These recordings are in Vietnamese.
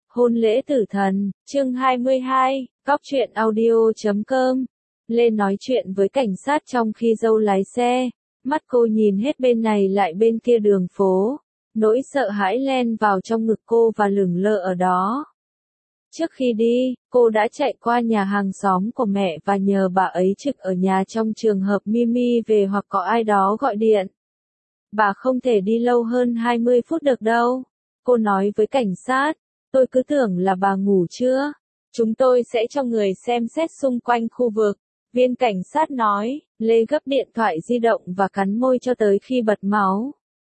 Hôn lễ tử thần, chương 22, Cóc truyện audio.com. Lê nói chuyện với cảnh sát trong khi dâu lái xe, mắt cô nhìn hết bên này lại bên kia đường phố, nỗi sợ hãi len vào trong ngực cô và lửng lơ ở đó. Trước khi đi, cô đã chạy qua nhà hàng xóm của mẹ và nhờ bà ấy trực ở nhà trong trường hợp Mimi về hoặc có ai đó gọi điện. Bà không thể đi lâu hơn 20 phút được đâu, cô nói với cảnh sát. Tôi cứ tưởng là bà ngủ chưa. Chúng tôi sẽ cho người xem xét xung quanh khu vực. Viên cảnh sát nói, Lê gấp điện thoại di động và cắn môi cho tới khi bật máu.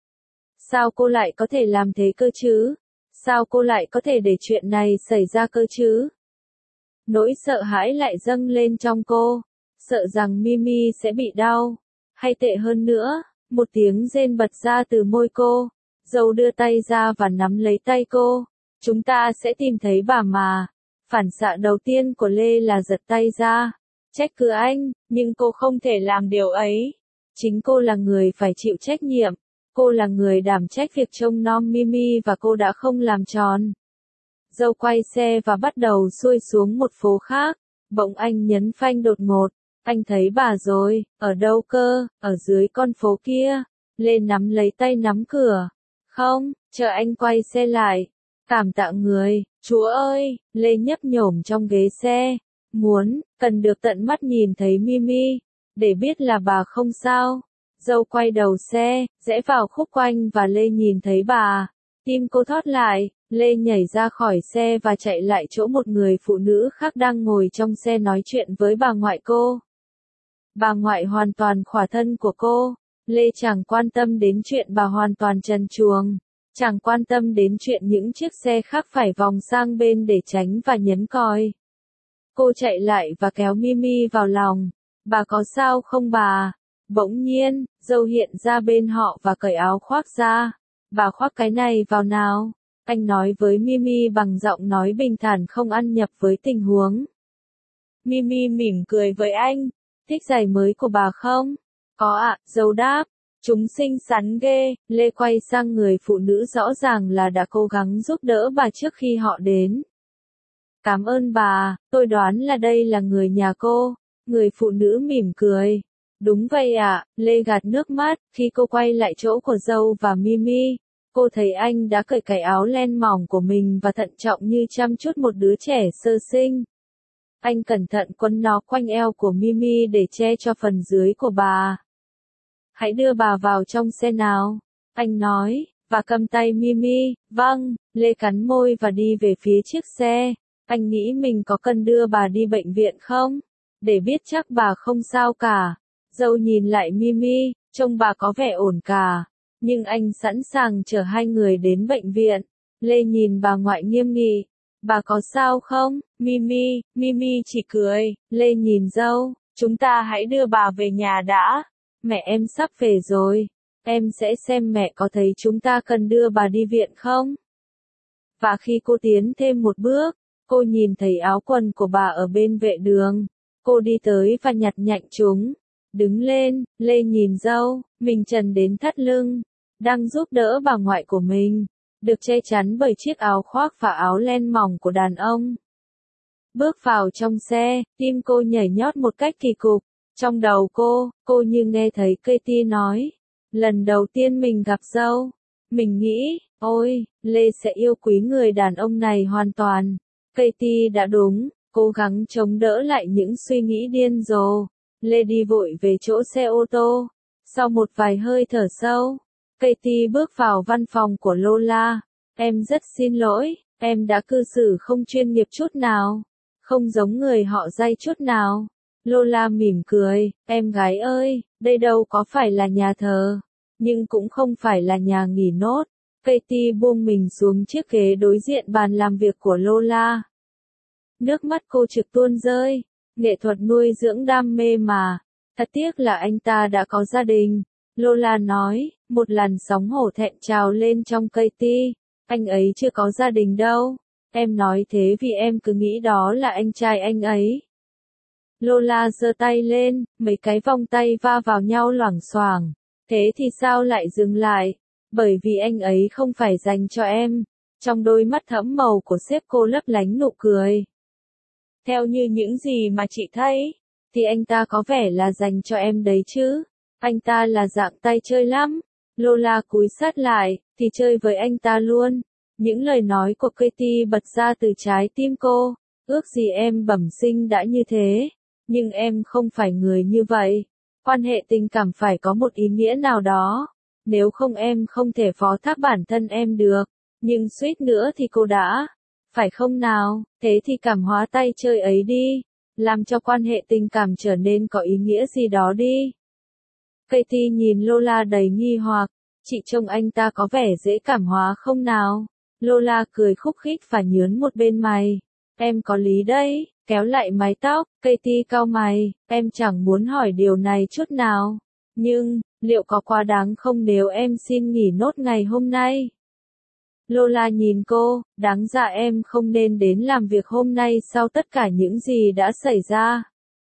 Sao cô lại có thể làm thế cơ chứ? Sao cô lại có thể để chuyện này xảy ra cơ chứ? Nỗi sợ hãi lại dâng lên trong cô, sợ rằng Mimi sẽ bị đau. Hay tệ hơn nữa, một tiếng rên bật ra từ môi cô. Dâu đưa tay ra và nắm lấy tay cô. Chúng ta sẽ tìm thấy bà mà. Phản xạ đầu tiên của Lê là giật tay ra. Trách cứ anh, nhưng cô không thể làm điều ấy. Chính cô là người phải chịu trách nhiệm. Cô là người đảm trách việc trông nom Mimi và cô đã không làm tròn. Dâu quay xe và bắt đầu xuôi xuống một phố khác. Bỗng anh nhấn phanh đột ngột. Anh thấy bà rồi, ở đâu cơ, ở dưới con phố kia. Lê nắm lấy tay nắm cửa. Không, chờ anh quay xe lại. Cảm tạ người, Chúa ơi, Lê nhấp nhổm trong ghế xe. Cần được tận mắt nhìn thấy Mimi, để biết là bà không sao. Dâu quay đầu xe, rẽ vào khúc quanh và Lê nhìn thấy bà. Tim cô thót lại, Lê nhảy ra khỏi xe và chạy lại chỗ một người phụ nữ khác đang ngồi trong xe nói chuyện với bà ngoại cô. Bà ngoại hoàn toàn khỏa thân của cô. Lê chẳng quan tâm đến chuyện bà hoàn toàn trần truồng. Chẳng quan tâm đến chuyện những chiếc xe khác phải vòng sang bên để tránh và nhấn còi. Cô chạy lại và kéo Mimi vào lòng. Bà có sao không bà? Bỗng nhiên, dâu hiện ra bên họ và cởi áo khoác ra. Bà khoác cái này vào nào. Anh nói với Mimi bằng giọng nói bình thản không ăn nhập với tình huống. Mimi mỉm cười với anh. Thích giày mới của bà không? Có ạ, dâu đáp. Chúng xinh xắn ghê. Lê quay sang người phụ nữ rõ ràng là đã cố gắng giúp đỡ bà trước khi họ đến. Cảm ơn bà, tôi đoán là đây là người nhà cô. Người phụ nữ mỉm cười. Đúng vậy ạ, Lê gạt nước mắt, khi cô quay lại chỗ của dâu và Mimi. Cô thấy anh đã cởi cái áo len mỏng của mình và thận trọng như chăm chút một đứa trẻ sơ sinh. Anh cẩn thận quấn nó quanh eo của Mimi để che cho phần dưới của bà. Hãy đưa bà vào trong xe nào, anh nói, và cầm tay Mimi. Vâng, Lê cắn môi và đi về phía chiếc xe. Anh nghĩ mình có cần đưa bà đi bệnh viện không? Để biết chắc bà không sao cả. Dâu nhìn lại Mimi, trông bà có vẻ ổn cả. Nhưng anh sẵn sàng chở hai người đến bệnh viện. Lê nhìn bà ngoại nghiêm nghị. Bà có sao không, Mimi chỉ cười. Lê nhìn dâu, chúng ta hãy đưa bà về nhà đã. Mẹ em sắp về rồi. Em sẽ xem mẹ có thấy chúng ta cần đưa bà đi viện không? Và khi cô tiến thêm một bước, cô nhìn thấy áo quần của bà ở bên vệ đường. Cô đi tới và nhặt nhạnh chúng. Đứng lên, Lê nhìn dâu, mình trần đến thắt lưng. Đang giúp đỡ bà ngoại của mình. Được che chắn bởi chiếc áo khoác và áo len mỏng của đàn ông. Bước vào trong xe, tim cô nhảy nhót một cách kỳ cục. Trong đầu cô như nghe thấy Katie nói. Lần đầu tiên mình gặp dâu, mình nghĩ, ôi, Lê sẽ yêu quý người đàn ông này hoàn toàn. Katie đã đúng, cố gắng chống đỡ lại những suy nghĩ điên rồ. Lê đi vội về chỗ xe ô tô. Sau một vài hơi thở sâu, Katie bước vào văn phòng của Lola. Em rất xin lỗi, em đã cư xử không chuyên nghiệp chút nào. Không giống người họ Dây chút nào. Lola mỉm cười, em gái ơi, đây đâu có phải là nhà thờ, nhưng cũng không phải là nhà nghỉ nốt. Katie buông mình xuống chiếc ghế đối diện bàn làm việc của Lola. Nước mắt cô trực tuôn rơi, nghệ thuật nuôi dưỡng đam mê mà. Thật tiếc là anh ta đã có gia đình. Lola nói, một làn sóng hổ thẹn trào lên trong Katie. Anh ấy chưa có gia đình đâu. Em nói thế vì em cứ nghĩ đó là anh trai anh ấy. Lola giơ tay lên, mấy cái vòng tay va vào nhau loảng xoảng. Thế thì sao lại dừng lại? Bởi vì anh ấy không phải dành cho em. Trong đôi mắt thẫm màu của sếp cô lấp lánh nụ cười. Theo như những gì mà chị thấy, thì anh ta có vẻ là dành cho em đấy chứ. Anh ta là dạng tay chơi lắm. Lola cúi sát lại, thì chơi với anh ta luôn. Những lời nói của Katie bật ra từ trái tim cô. Ước gì em bẩm sinh đã như thế. Nhưng em không phải người như vậy. Quan hệ tình cảm phải có một ý nghĩa nào đó. Nếu không em không thể phó thác bản thân em được. Nhưng suýt nữa thì cô đã. Phải không nào? Thế thì cảm hóa tay chơi ấy đi. Làm cho quan hệ tình cảm trở nên có ý nghĩa gì đó đi. Katie nhìn Lola đầy nghi hoặc. Chị trông anh ta có vẻ dễ cảm hóa không nào? Lola cười khúc khích và nhướng một bên mày. Em có lý đấy. Kéo lại mái tóc, Katie cau mày. Em chẳng muốn hỏi điều này chút nào. Nhưng, liệu có quá đáng không nếu em xin nghỉ nốt ngày hôm nay? Lola nhìn cô, đáng ra em không nên đến làm việc hôm nay sau tất cả những gì đã xảy ra.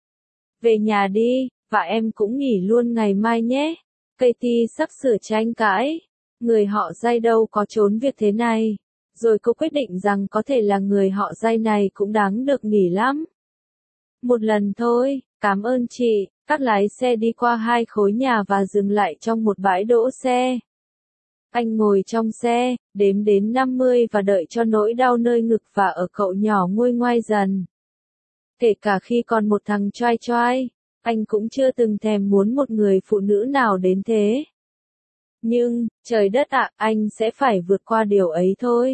Về nhà đi, và em cũng nghỉ luôn ngày mai nhé. Katie sắp sửa tranh cãi. Người họ Giai đâu có trốn việc thế này. Rồi cô quyết định rằng có thể là người họ Giai này cũng đáng được nghỉ lắm. Một lần thôi, cảm ơn chị. Các lái xe đi qua 2 khối nhà và dừng lại trong một bãi đỗ xe. Anh ngồi trong xe, đếm đến 50 và đợi cho nỗi đau nơi ngực và ở cậu nhỏ nguôi ngoai dần. Kể cả khi còn một thằng choai choai, anh cũng chưa từng thèm muốn một người phụ nữ nào đến thế. Nhưng, trời đất ạ, anh sẽ phải vượt qua điều ấy thôi.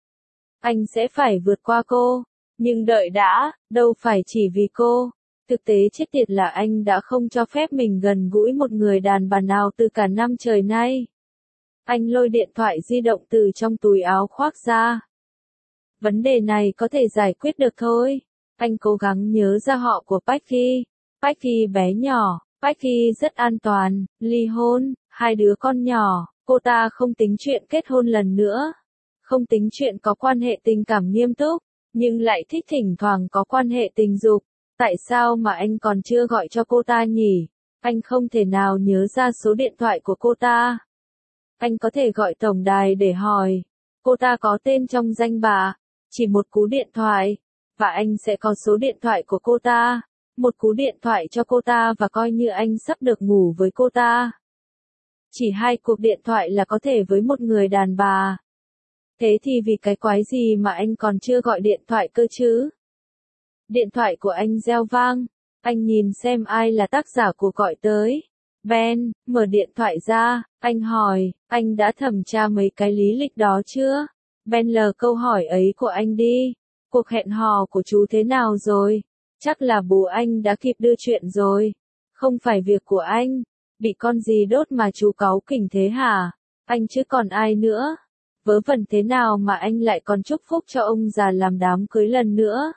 Anh sẽ phải vượt qua cô. Nhưng đợi đã, đâu phải chỉ vì cô. Thực tế chết tiệt là anh đã không cho phép mình gần gũi một người đàn bà nào từ cả năm trời nay. Anh lôi điện thoại di động từ trong túi áo khoác ra. Vấn đề này có thể giải quyết được thôi. Anh cố gắng nhớ ra họ của Peggy. Peggy bé nhỏ, Peggy rất an toàn, ly hôn, 2 đứa con nhỏ, cô ta không tính chuyện kết hôn lần nữa. Không tính chuyện có quan hệ tình cảm nghiêm túc, nhưng lại thích thỉnh thoảng có quan hệ tình dục. Tại sao mà anh còn chưa gọi cho cô ta nhỉ? Anh không thể nào nhớ ra số điện thoại của cô ta. Anh có thể gọi tổng đài để hỏi. Cô ta có tên trong danh bạ. Chỉ một cú điện thoại. Và anh sẽ có số điện thoại của cô ta. Một cú điện thoại cho cô ta và coi như anh sắp được ngủ với cô ta. Chỉ 2 cuộc điện thoại là có thể với một người đàn bà. Thế thì vì cái quái gì mà anh còn chưa gọi điện thoại cơ chứ? Điện thoại của anh reo vang. Anh nhìn xem ai là tác giả cuộc gọi tới. Ben, mở điện thoại ra, anh hỏi, anh đã thẩm tra mấy cái lý lịch đó chưa? Ben lờ câu hỏi ấy của anh đi. Cuộc hẹn hò của chú thế nào rồi? Chắc là bố anh đã kịp đưa chuyện rồi. Không phải việc của anh. Bị con gì đốt mà chú cáu kỉnh thế hả? Anh chứ còn ai nữa? Vớ vẩn thế nào mà anh lại còn chúc phúc cho ông già làm đám cưới lần nữa?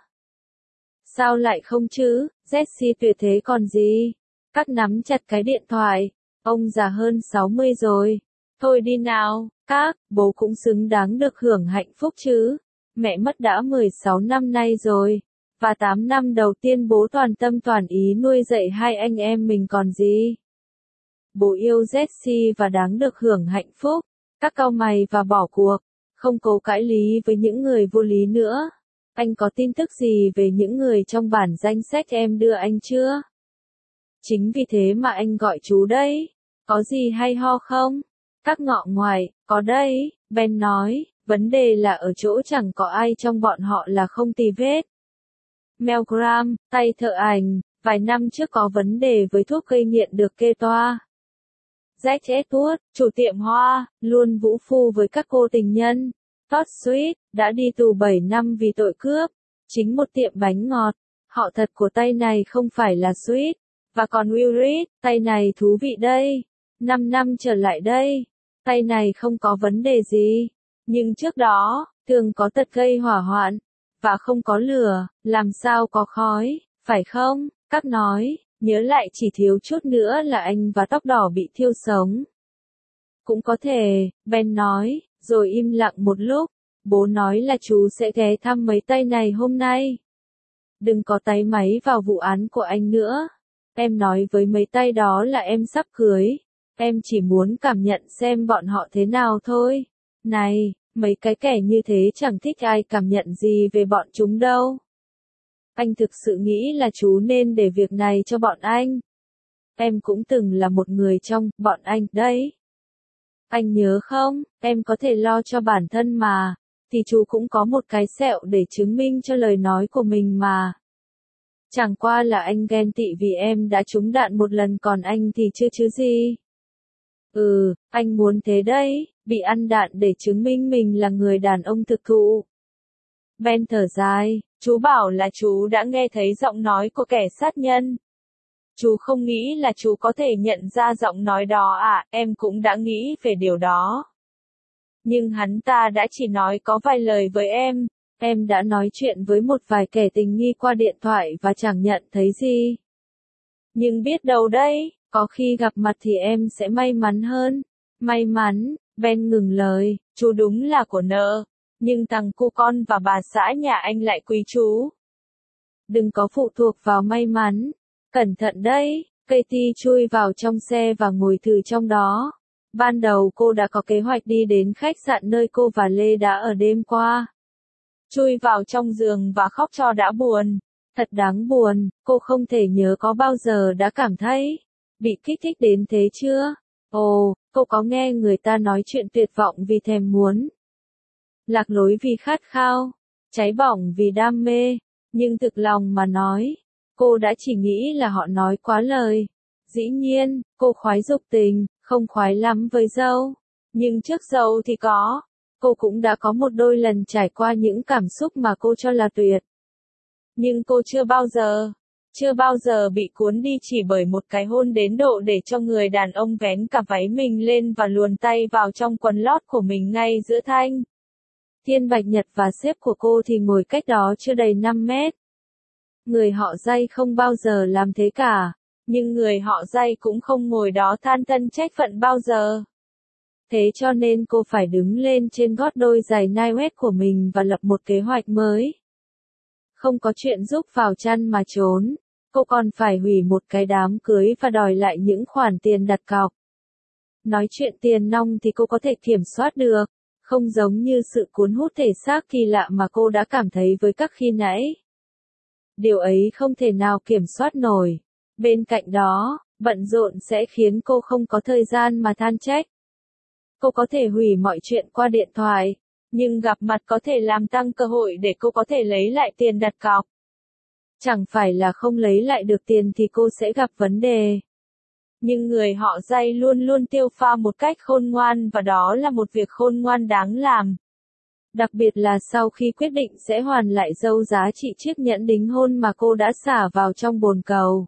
Sao lại không chứ? Jessie tuyệt thế còn gì? Các nắm chặt cái điện thoại. Ông già hơn 60 rồi. Thôi đi nào, các, bố cũng xứng đáng được hưởng hạnh phúc chứ. Mẹ mất đã 16 năm nay rồi. Và 8 năm đầu tiên bố toàn tâm toàn ý nuôi dạy 2 anh em mình còn gì. Bố yêu Jessie và đáng được hưởng hạnh phúc. Các cau mày và bỏ cuộc. Không cố cãi lý với những người vô lý nữa. Anh có tin tức gì về những người trong bản danh sách em đưa anh chưa? Chính vì thế mà anh gọi chú đấy. Có gì hay ho không? Các ngọ ngoài, có đấy, Ben nói, vấn đề là ở chỗ chẳng có ai trong bọn họ là không tì vết. Mel Graham, tay thợ ảnh, vài năm trước có vấn đề với thuốc gây nghiện được kê toa. Jack Edward, chủ tiệm hoa, luôn vũ phu với các cô tình nhân. Todd Sweet, đã đi tù 7 năm vì tội cướp. Chính một tiệm bánh ngọt. Họ thật của tay này không phải là Sweet. Và còn Will Reed, tay này thú vị đây. 5 năm trở lại đây. Tay này không có vấn đề gì. Nhưng trước đó, thường có tật gây hỏa hoạn. Và không có lửa, làm sao có khói, phải không? Các nói, nhớ lại chỉ thiếu chút nữa là anh và tóc đỏ bị thiêu sống. Cũng có thể, Ben nói, rồi im lặng một lúc. Bố nói là chú sẽ ghé thăm mấy tay này hôm nay. Đừng có táy máy vào vụ án của anh nữa. Em nói với mấy tay đó là em sắp cưới. Em chỉ muốn cảm nhận xem bọn họ thế nào thôi. Này, Mấy cái kẻ như thế chẳng thích ai cảm nhận gì về bọn chúng đâu. Anh thực sự nghĩ là chú nên để việc này cho bọn anh. Em cũng từng là một người trong bọn anh đấy. Anh nhớ không, em có thể lo cho bản thân mà, thì chú cũng có một cái sẹo để chứng minh cho lời nói của mình mà. Chẳng qua là anh ghen tị vì em đã trúng đạn một lần còn anh thì chưa chứ gì. Anh muốn thế đấy, bị ăn đạn để chứng minh mình là người đàn ông thực thụ. Ben thở dài, chú bảo là chú đã nghe thấy giọng nói của kẻ sát nhân. Chú không nghĩ là chú có thể nhận ra giọng nói đó à, em cũng đã nghĩ về điều đó. Nhưng hắn ta đã chỉ nói có vài lời với em đã nói chuyện với một vài kẻ tình nghi qua điện thoại và chẳng nhận thấy gì. Nhưng biết đâu đấy, có khi gặp mặt thì em sẽ may mắn hơn. May mắn, Ben ngừng lời, chú đúng là của nợ, nhưng thằng cu con và bà xã nhà anh lại quý chú. Đừng có phụ thuộc vào may mắn. Cẩn thận đấy, Katie chui vào trong xe và ngồi thử trong đó. Ban đầu cô đã có kế hoạch đi đến khách sạn nơi cô và Lê đã ở đêm qua. Chui vào trong giường và khóc cho đã buồn. Thật đáng buồn, cô không thể nhớ có bao giờ đã cảm thấy bị kích thích đến thế chưa? Ồ, cô có nghe người ta nói chuyện tuyệt vọng vì thèm muốn, lạc lối vì khát khao, cháy bỏng vì đam mê, nhưng thực lòng mà nói, cô đã chỉ nghĩ là họ nói quá lời. Dĩ nhiên, cô khoái dục tình, không khoái lắm với dâu, nhưng trước dâu thì có. Cô cũng đã có một đôi lần trải qua những cảm xúc mà cô cho là tuyệt. Nhưng cô chưa bao giờ bị cuốn đi chỉ bởi một cái hôn đến độ để cho người đàn ông vén cả váy mình lên và luồn tay vào trong quần lót của mình ngay giữa thanh. Thiên Bạch Nhật và sếp của cô thì ngồi cách đó chưa đầy 5 mét. Người họ Dây không bao giờ làm thế cả, nhưng người họ Dây cũng không ngồi đó than thân trách phận bao giờ. Thế cho nên cô phải đứng lên trên gót đôi giày Nike của mình và lập một kế hoạch mới. Không có chuyện rúc vào chăn mà trốn, cô còn phải hủy một cái đám cưới và đòi lại những khoản tiền đặt cọc. Nói chuyện tiền nong thì cô có thể kiểm soát được, không giống như sự cuốn hút thể xác kỳ lạ mà cô đã cảm thấy với các khi nãy. Điều ấy không thể nào kiểm soát nổi. Bên cạnh đó, bận rộn sẽ khiến cô không có thời gian mà than trách. Cô có thể hủy mọi chuyện qua điện thoại, nhưng gặp mặt có thể làm tăng cơ hội để cô có thể lấy lại tiền đặt cọc. Chẳng phải là không lấy lại được tiền thì cô sẽ gặp vấn đề. Nhưng người họ Dây luôn luôn tiêu pha một cách khôn ngoan và đó là một việc khôn ngoan đáng làm. Đặc biệt là sau khi quyết định sẽ hoàn lại dâu giá trị chiếc nhẫn đính hôn mà cô đã xả vào trong bồn cầu.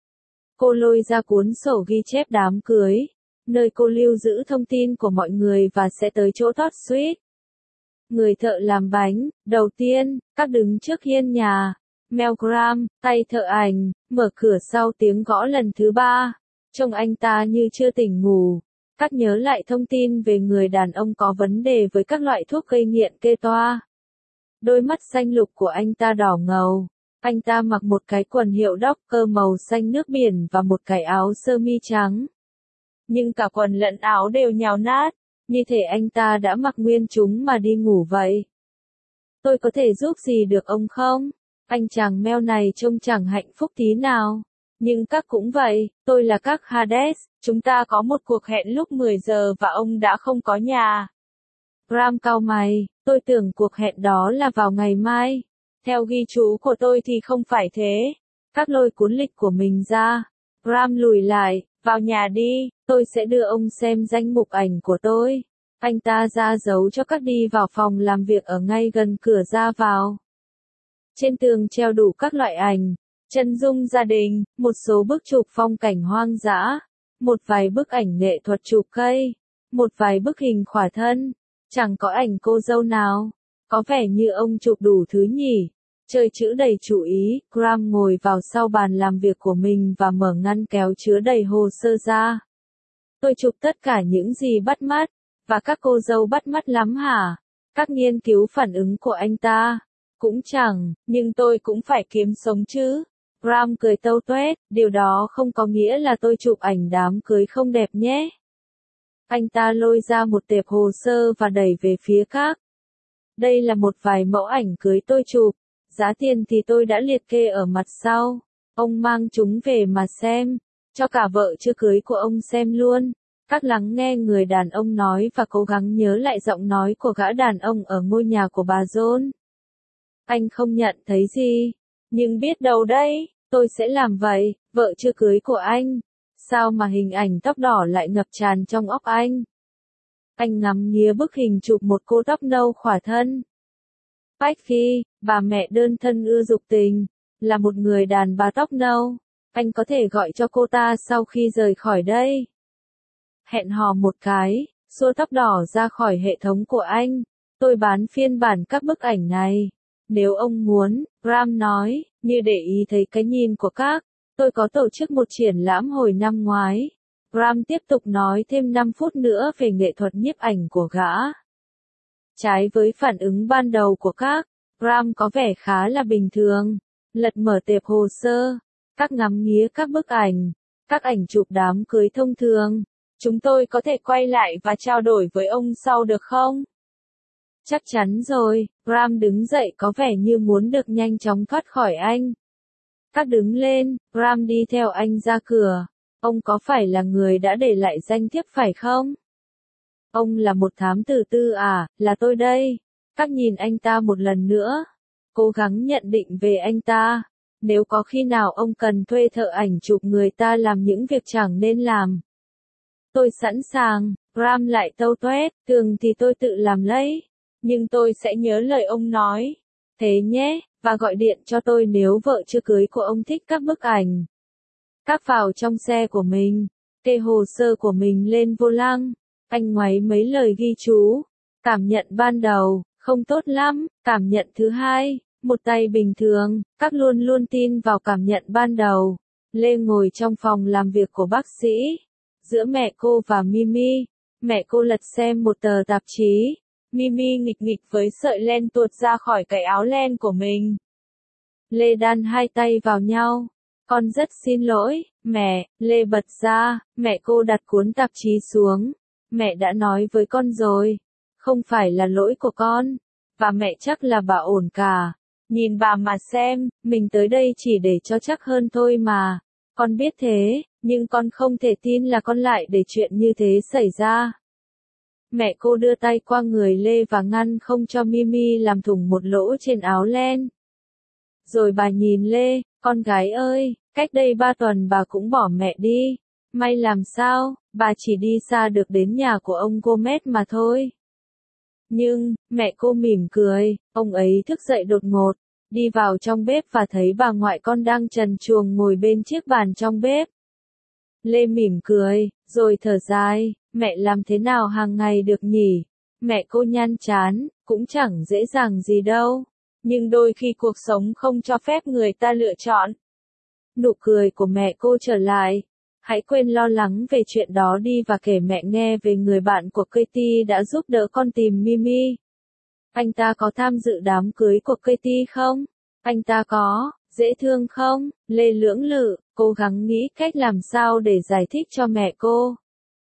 Cô lôi ra cuốn sổ ghi chép đám cưới, nơi cô lưu giữ thông tin của mọi người và sẽ tới chỗ Todd Sweet. Người thợ làm bánh, đầu tiên, các đứng trước hiên nhà. Mel Graham, tay thợ ảnh, mở cửa sau tiếng gõ lần thứ 3. Trông anh ta như chưa tỉnh ngủ. Các nhớ lại thông tin về người đàn ông có vấn đề với các loại thuốc gây nghiện kê toa. Đôi mắt xanh lục của anh ta đỏ ngầu. Anh ta mặc một cái quần hiệu Docker màu xanh nước biển và một cái áo sơ mi trắng. Nhưng cả quần lẫn áo đều nhào nát, như thể anh ta đã mặc nguyên chúng mà đi ngủ vậy. Tôi có thể giúp gì được ông không? Anh chàng Mel này trông chẳng hạnh phúc tí nào. Nhưng các cũng vậy, tôi là các Hades, chúng ta có một cuộc hẹn lúc 10 giờ và ông đã không có nhà. Graham cau mày, tôi tưởng cuộc hẹn đó là vào ngày mai. Theo ghi chú của tôi thì không phải thế. Các lôi cuốn lịch của mình ra. Graham lùi lại, vào nhà đi, tôi sẽ đưa ông xem danh mục ảnh của tôi. Anh ta ra dấu cho các đi vào phòng làm việc ở ngay gần cửa ra vào. Trên tường treo đủ các loại ảnh, chân dung gia đình, một số bức chụp phong cảnh hoang dã, một vài bức ảnh nghệ thuật chụp cây, một vài bức hình khỏa thân. Chẳng có ảnh cô dâu nào. Có vẻ như ông chụp đủ thứ nhỉ. Chơi chữ đầy chú ý, Graham ngồi vào sau bàn làm việc của mình và mở ngăn kéo chứa đầy hồ sơ ra. Tôi chụp tất cả những gì bắt mắt, và các cô dâu bắt mắt lắm hả? Các nghiên cứu phản ứng của anh ta. Cũng chẳng, nhưng tôi cũng phải kiếm sống chứ. Graham cười tâu tuét, điều đó không có nghĩa là tôi chụp ảnh đám cưới không đẹp nhé. Anh ta lôi ra một tệp hồ sơ và đẩy về phía các. Đây là một vài mẫu ảnh cưới tôi chụp, giá tiền thì tôi đã liệt kê ở mặt sau. Ông mang chúng về mà xem, cho cả vợ chưa cưới của ông xem luôn. Các lắng nghe người đàn ông nói và cố gắng nhớ lại giọng nói của gã đàn ông ở ngôi nhà của bà John. Anh không nhận thấy gì, nhưng biết đâu đấy, tôi sẽ làm vậy, vợ chưa cưới của anh. Sao mà hình ảnh tóc đỏ lại ngập tràn trong óc anh? Anh ngắm nghía bức hình chụp một cô tóc nâu khỏa thân. Becky, bà mẹ đơn thân ưa dục tình, là một người đàn bà tóc nâu. Anh có thể gọi cho cô ta sau khi rời khỏi đây. Hẹn hò một cái, xua tóc đỏ ra khỏi hệ thống của anh. Tôi bán phiên bản các bức ảnh này. Nếu ông muốn, Graham nói, như để ý thấy cái nhìn của các. Tôi có tổ chức một triển lãm hồi năm ngoái. Graham tiếp tục nói thêm 5 phút nữa về nghệ thuật nhiếp ảnh của gã. Trái với phản ứng ban đầu của các, Graham có vẻ khá là bình thường. Lật mở tệp hồ sơ, các ngắm nghía các bức ảnh, các ảnh chụp đám cưới thông thường. Chúng tôi có thể quay lại và trao đổi với ông sau được không? Chắc chắn rồi, Graham đứng dậy có vẻ như muốn được nhanh chóng thoát khỏi anh. Các đứng lên, Graham đi theo anh ra cửa. Ông có phải là người đã để lại danh thiếp phải không? Ông là một thám tử tư à, là tôi đây. Các nhìn anh ta một lần nữa. Cố gắng nhận định về anh ta. Nếu có khi nào ông cần thuê thợ ảnh chụp người ta làm những việc chẳng nên làm. Tôi sẵn sàng, Graham lại tâu toét, thường thì tôi tự làm lấy. Nhưng tôi sẽ nhớ lời ông nói. Thế nhé, và gọi điện cho tôi nếu vợ chưa cưới của ông thích các bức ảnh. Các vào trong xe của mình, kê hồ sơ của mình lên vô lăng. Anh ngoáy mấy lời ghi chú. Cảm nhận ban đầu, không tốt lắm. Cảm nhận thứ hai, một tay bình thường. Các luôn luôn tin vào cảm nhận ban đầu. Lê ngồi trong phòng làm việc của bác sĩ. Giữa mẹ cô và Mimi, mẹ cô lật xem một tờ tạp chí. Mimi nghịch nghịch với sợi len tuột ra khỏi cái áo len của mình. Lê đan hai tay vào nhau. Con rất xin lỗi, mẹ, Lê bật ra, mẹ cô đặt cuốn tạp chí xuống. Mẹ đã nói với con rồi, không phải là lỗi của con, và mẹ chắc là bà ổn cả. Nhìn bà mà xem, mình tới đây chỉ để cho chắc hơn thôi mà. Con biết thế, nhưng con không thể tin là con lại để chuyện như thế xảy ra. Mẹ cô đưa tay qua người Lê và ngăn không cho Mimi làm thủng một lỗ trên áo len. Rồi bà nhìn Lê, con gái ơi, cách đây 3 tuần bà cũng bỏ mẹ đi. May làm sao, bà chỉ đi xa được đến nhà của ông Gomez mà thôi. Nhưng, mẹ cô mỉm cười, ông ấy thức dậy đột ngột, đi vào trong bếp và thấy bà ngoại con đang trần truồng ngồi bên chiếc bàn trong bếp. Lê mỉm cười, rồi thở dài, mẹ làm thế nào hàng ngày được nhỉ? Mẹ cô nhăn chán, cũng chẳng dễ dàng gì đâu. Nhưng đôi khi cuộc sống không cho phép người ta lựa chọn. Nụ cười của mẹ cô trở lại. Hãy quên lo lắng về chuyện đó đi và kể mẹ nghe về người bạn của Katie đã giúp đỡ con tìm Mimi. Anh ta có tham dự đám cưới của Katie không? Anh ta có, dễ thương không? Lê lưỡng lự, cố gắng nghĩ cách làm sao để giải thích cho mẹ cô.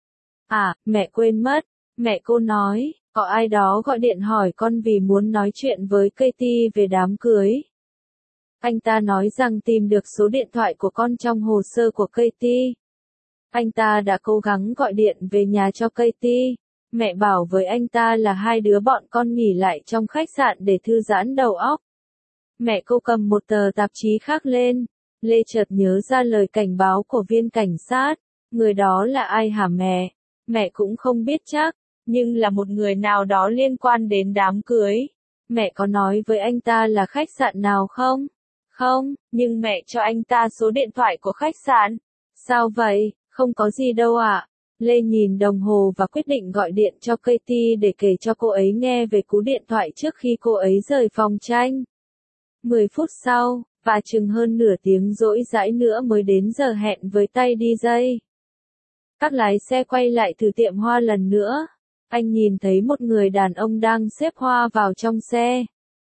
À, mẹ quên mất. Mẹ cô nói, có ai đó gọi điện hỏi con vì muốn nói chuyện với Katie về đám cưới. Anh ta nói rằng tìm được số điện thoại của con trong hồ sơ của Katie. Anh ta đã cố gắng gọi điện về nhà cho Katie. Mẹ bảo với anh ta là hai đứa bọn con nghỉ lại trong khách sạn để thư giãn đầu óc. Mẹ cô cầm một tờ tạp chí khác lên. Lê chợt nhớ ra lời cảnh báo của viên cảnh sát. Người đó là ai hả mẹ? Mẹ cũng không biết chắc, nhưng là một người nào đó liên quan đến đám cưới. Mẹ có nói với anh ta là khách sạn nào không? Không, nhưng mẹ cho anh ta số điện thoại của khách sạn. Sao vậy? Không có gì đâu ạ. Lê nhìn đồng hồ và quyết định gọi điện cho Katie để kể cho cô ấy nghe về cú điện thoại trước khi cô ấy rời phòng tranh. 10 phút sau, và chừng hơn nửa tiếng rỗi rãi nữa mới đến giờ hẹn với tay DJ. Các lái xe quay lại thử tiệm hoa lần nữa. Anh nhìn thấy một người đàn ông đang xếp hoa vào trong xe.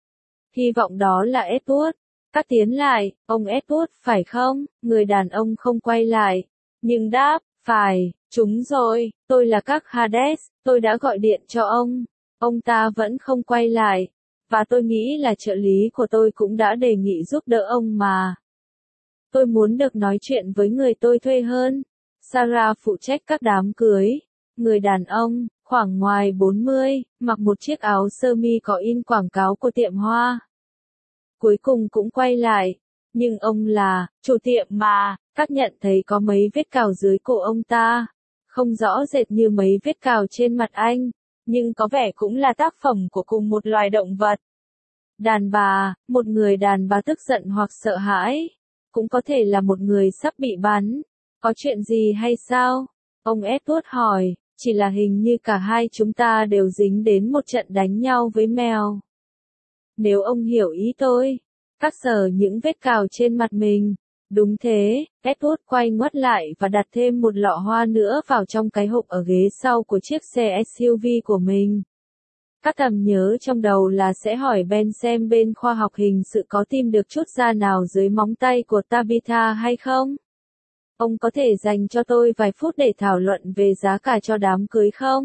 Hy vọng đó là Edward. Các tiến lại, ông Edward phải không? Người đàn ông không quay lại, nhưng đáp, Phải, chúng rồi, tôi là các Hades, tôi đã gọi điện cho ông ta vẫn không quay lại, và tôi nghĩ là trợ lý của tôi cũng đã đề nghị giúp đỡ ông mà. Tôi muốn được nói chuyện với người tôi thuê hơn. Sarah phụ trách các đám cưới. Người đàn ông, khoảng ngoài 40, mặc một chiếc áo sơ mi có in quảng cáo của tiệm hoa. Cuối cùng cũng quay lại. Nhưng ông là chủ tiệm mà, các nhận thấy có mấy vết cào dưới cổ ông ta. Không rõ rệt như mấy vết cào trên mặt anh, nhưng có vẻ cũng là tác phẩm của cùng một loài động vật. Đàn bà, một người đàn bà tức giận hoặc sợ hãi. Cũng có thể là một người sắp bị bắn. Có chuyện gì hay sao? Ông Edward hỏi, chỉ là hình như cả hai chúng ta đều dính đến một trận đánh nhau với mèo. Nếu ông hiểu ý tôi, các sờ những vết cào trên mặt mình. Đúng thế, Edward quay ngoắt lại và đặt thêm một lọ hoa nữa vào trong cái hộp ở ghế sau của chiếc xe SUV của mình. Các thầm nhớ trong đầu là sẽ hỏi Ben xem bên khoa học hình sự có tìm được chút da nào dưới móng tay của Tabitha hay không? Ông có thể dành cho tôi vài phút để thảo luận về giá cả cho đám cưới không?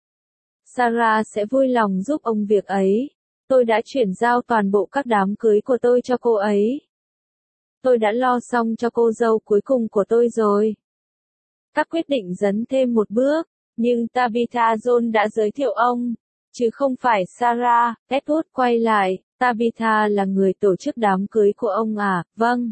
Sarah sẽ vui lòng giúp ông việc ấy. Tôi đã chuyển giao toàn bộ các đám cưới của tôi cho cô ấy. Tôi đã lo xong cho cô dâu cuối cùng của tôi rồi. Các quyết định dấn thêm một bước, nhưng Tabitha John đã giới thiệu ông, chứ không phải Sarah. Edward quay lại, Tabitha là người tổ chức đám cưới của ông à? Vâng.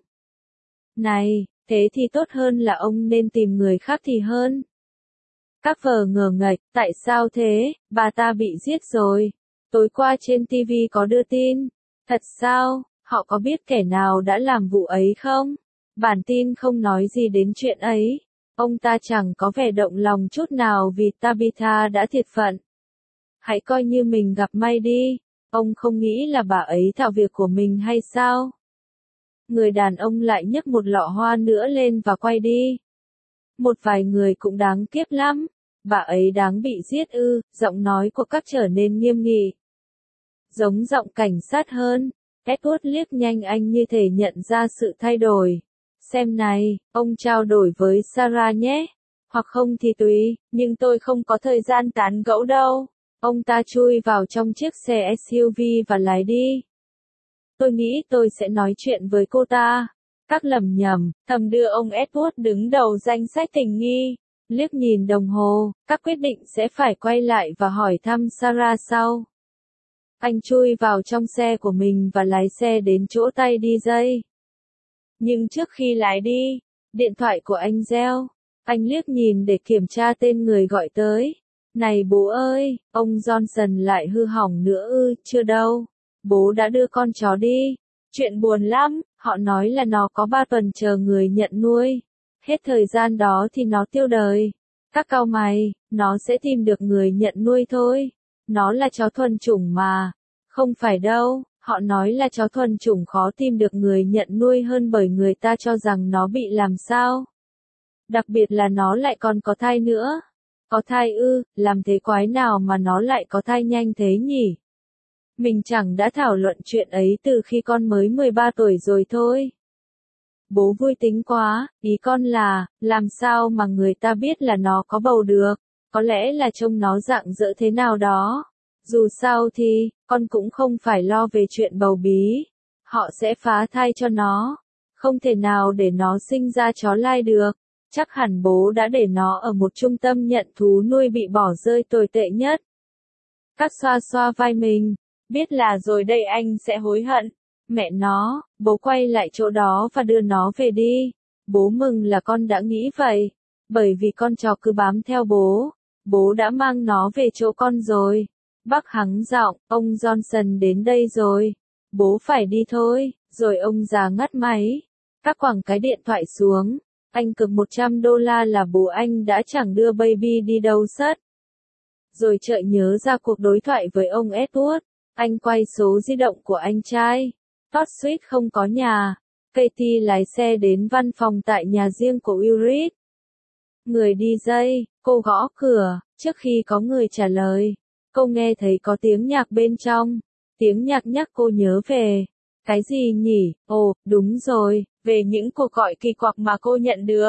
Này, thế thì tốt hơn là ông nên tìm người khác thì hơn. Các vợ ngờ ngạch, tại sao thế, bà ta bị giết rồi. Tối qua trên TV có đưa tin. Thật sao, họ có biết kẻ nào đã làm vụ ấy không? Bản tin không nói gì đến chuyện ấy. Ông ta chẳng có vẻ động lòng chút nào vì Tabitha đã thiệt phận. Hãy coi như mình gặp may đi. Ông không nghĩ là bà ấy thạo việc của mình hay sao? Người đàn ông lại nhấc một lọ hoa nữa lên và quay đi. Một vài người cũng đáng kiếp lắm. Bà ấy đáng bị giết ư? Giọng nói của các trở nên nghiêm nghị. Giống giọng cảnh sát hơn. Edward liếc nhanh anh như thể nhận ra sự thay đổi. Xem này, ông trao đổi với Sarah nhé. Hoặc không thì tùy, nhưng tôi không có thời gian tán gẫu đâu. Ông ta chui vào trong chiếc xe SUV và lái đi. Tôi nghĩ tôi sẽ nói chuyện với cô ta. Các lầm nhầm, thầm đưa ông Edward đứng đầu danh sách tình nghi. Liếc nhìn đồng hồ, các quyết định sẽ phải quay lại và hỏi thăm Sarah sau. Anh chui vào trong xe của mình và lái xe đến chỗ tay DJ. Nhưng trước khi lái đi, điện thoại của anh reo. Anh liếc nhìn để kiểm tra tên người gọi tới. Này bố ơi, ông Johnson lại hư hỏng nữa ư? Chưa đâu. Bố đã đưa con chó đi. Chuyện buồn lắm, họ nói là nó có 3 tuần chờ người nhận nuôi. Hết thời gian đó thì nó tiêu đời. Các cau mày, nó sẽ tìm được người nhận nuôi thôi. Nó là chó thuần chủng mà. Không phải đâu, họ nói là chó thuần chủng khó tìm được người nhận nuôi hơn bởi người ta cho rằng nó bị làm sao. Đặc biệt là nó lại còn có thai nữa. Có thai ư, làm thế quái nào mà nó lại có thai nhanh thế nhỉ? Mình chẳng đã thảo luận chuyện ấy từ khi con mới 13 tuổi rồi thôi. Bố vui tính quá, ý con là, làm sao mà người ta biết là nó có bầu được, có lẽ là trông nó rạng rỡ thế nào đó. Dù sao thì, con cũng không phải lo về chuyện bầu bí. Họ sẽ phá thai cho nó. Không thể nào để nó sinh ra chó lai được. Chắc hẳn bố đã để nó ở một trung tâm nhận thú nuôi bị bỏ rơi tồi tệ nhất. Cắt xoa xoa vai mình. Biết là rồi đây anh sẽ hối hận. Mẹ nó, bố quay lại chỗ đó và đưa nó về đi. Bố mừng là con đã nghĩ vậy. Bởi vì con chó cứ bám theo bố. Bố đã mang nó về chỗ con rồi. Bác hắng giọng, ông Johnson đến đây rồi. Bố phải đi thôi, rồi ông già ngắt máy. Các quẳng cái điện thoại xuống. Anh cực $100 là bố anh đã chẳng đưa baby đi đâu sất. Rồi chợt nhớ ra cuộc đối thoại với ông Edward. Anh quay số di động của anh trai. Todd Sweet không có nhà. Katie lái xe đến văn phòng tại nhà riêng của Ulrich. Người DJ, cô gõ cửa, trước khi có người trả lời. Cô nghe thấy có tiếng nhạc bên trong. Tiếng nhạc nhắc cô nhớ về. Cái gì nhỉ? Ồ, đúng rồi, về những cuộc gọi kỳ quặc mà cô nhận được.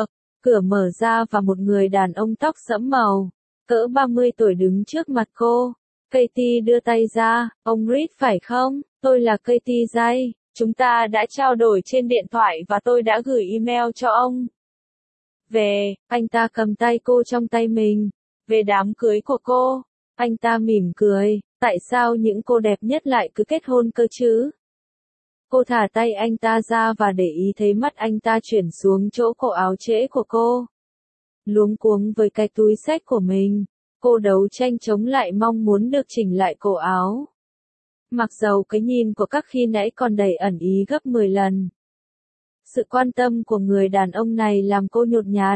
Cửa mở ra và một người đàn ông tóc sẫm màu, cỡ 30 tuổi đứng trước mặt cô. Katie đưa tay ra, ông Reed phải không? Tôi là Katie Jay. Chúng ta đã trao đổi trên điện thoại và tôi đã gửi email cho ông. Về, anh ta cầm tay cô trong tay mình. Về đám cưới của cô. Anh ta mỉm cười, tại sao những cô đẹp nhất lại cứ kết hôn cơ chứ? Cô thả tay anh ta ra và để ý thấy mắt anh ta chuyển xuống chỗ cổ áo trễ của cô. Luống cuống với cái túi xách của mình, cô đấu tranh chống lại mong muốn được chỉnh lại cổ áo. Mặc dầu cái nhìn của các khi nãy còn đầy ẩn ý gấp 10 lần. Sự quan tâm của người đàn ông này làm cô nhột nhạt.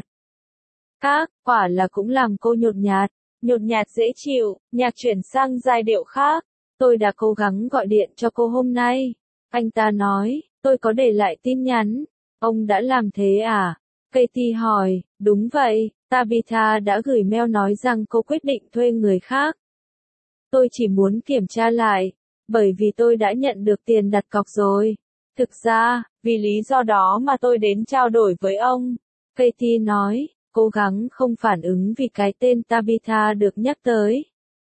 Quả là cũng làm cô nhột nhạt dễ chịu, nhạc chuyển sang giai điệu khác. Tôi đã cố gắng gọi điện cho cô hôm nay. Anh ta nói, tôi có để lại tin nhắn. Ông đã làm thế à? Katie hỏi, đúng vậy, Tabitha đã gửi mail nói rằng cô quyết định thuê người khác. Tôi chỉ muốn kiểm tra lại, bởi vì tôi đã nhận được tiền đặt cọc rồi. Thực ra, vì lý do đó mà tôi đến trao đổi với ông. Katie nói, cố gắng không phản ứng vì cái tên Tabitha được nhắc tới.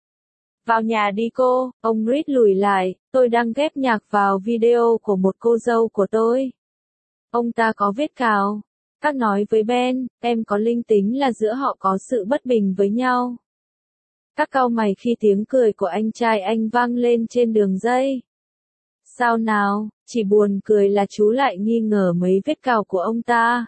Vào nhà đi cô, ông Reed lùi lại, tôi đang ghép nhạc vào video của một cô dâu của tôi. Ông ta có vết cào. Các nói với Ben, em có linh tính là giữa họ có sự bất bình với nhau. Các cau mày khi tiếng cười của anh trai anh vang lên trên đường dây. Sao nào, chỉ buồn cười là chú lại nghi ngờ mấy vết cào của ông ta.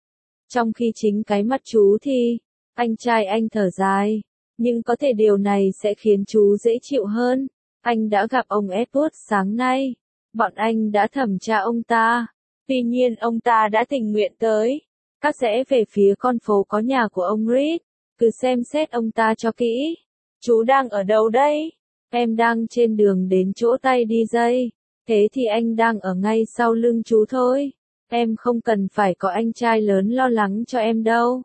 Trong khi chính cái mắt chú thì, anh trai anh thở dài. Nhưng có thể điều này sẽ khiến chú dễ chịu hơn. Anh đã gặp ông Edward sáng nay. Bọn anh đã thẩm tra ông ta. Tuy nhiên ông ta đã tình nguyện tới. Các rẽ về phía con phố có nhà của ông Reed. Cứ xem xét ông ta cho kỹ. Chú đang ở đâu đây? Em đang trên đường đến chỗ tay đi dây. Thế thì anh đang ở ngay sau lưng chú thôi. Em không cần phải có anh trai lớn lo lắng cho em đâu.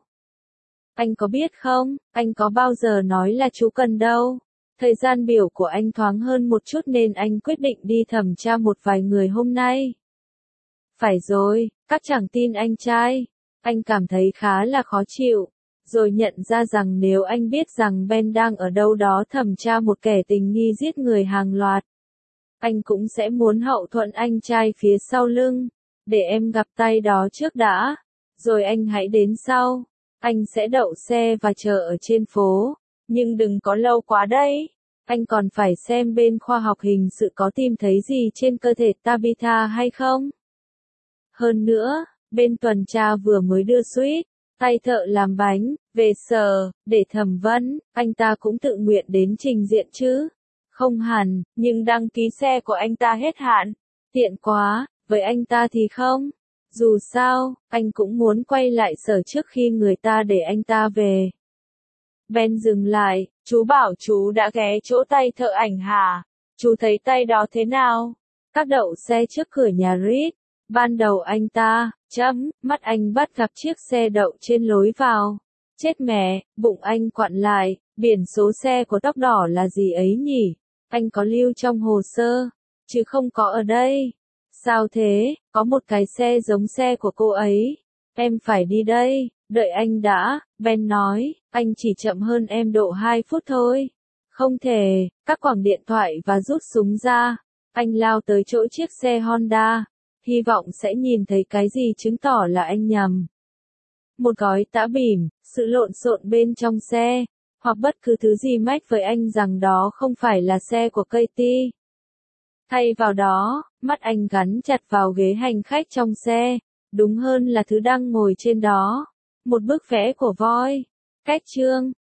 Anh có biết không, anh có bao giờ nói là chú cần đâu. Thời gian biểu của anh thoáng hơn một chút nên anh quyết định đi thẩm tra một vài người hôm nay. Phải rồi, các chẳng tin anh trai. Anh cảm thấy khá là khó chịu. Rồi nhận ra rằng nếu anh biết rằng Ben đang ở đâu đó thẩm tra một kẻ tình nghi giết người hàng loạt, anh cũng sẽ muốn hậu thuẫn anh trai phía sau lưng. Để em gặp tay đó trước đã. Rồi anh hãy đến sau. Anh sẽ đậu xe và chờ ở trên phố. Nhưng đừng có lâu quá đấy. Anh còn phải xem bên khoa học hình sự có tìm thấy gì trên cơ thể Tabitha hay không. Hơn nữa, bên tuần tra vừa mới đưa suýt, tay thợ làm bánh, về sở, để thẩm vấn, anh ta cũng tự nguyện đến trình diện chứ. Không hẳn, nhưng đăng ký xe của anh ta hết hạn. Tiện quá, với anh ta thì không. Dù sao, anh cũng muốn quay lại sở trước khi người ta để anh ta về. Ben dừng lại, chú bảo chú đã ghé chỗ tay thợ ảnh hả? Chú thấy tay đó thế nào? Các đậu xe trước cửa nhà Reed. Ban đầu anh ta, mắt anh bắt gặp chiếc xe đậu trên lối vào. Chết mẹ, bụng anh quặn lại, biển số xe của tóc đỏ là gì ấy nhỉ? Anh có lưu trong hồ sơ, chứ không có ở đây. Sao thế, có một cái xe giống xe của cô ấy. Em phải đi đây, đợi anh đã, Ben nói, anh chỉ chậm hơn em độ 2 phút thôi. Không thể, các quẳng điện thoại và rút súng ra. Anh lao tới chỗ chiếc xe Honda, hy vọng sẽ nhìn thấy cái gì chứng tỏ là anh nhầm. Một gói tã bỉm, sự lộn xộn bên trong xe, hoặc bất cứ thứ gì mách với anh rằng đó không phải là xe của Katie. Thay vào đó, mắt anh gắn chặt vào ghế hành khách trong xe, đúng hơn là thứ đang ngồi trên đó. Một bức vẽ của voi. Cách chương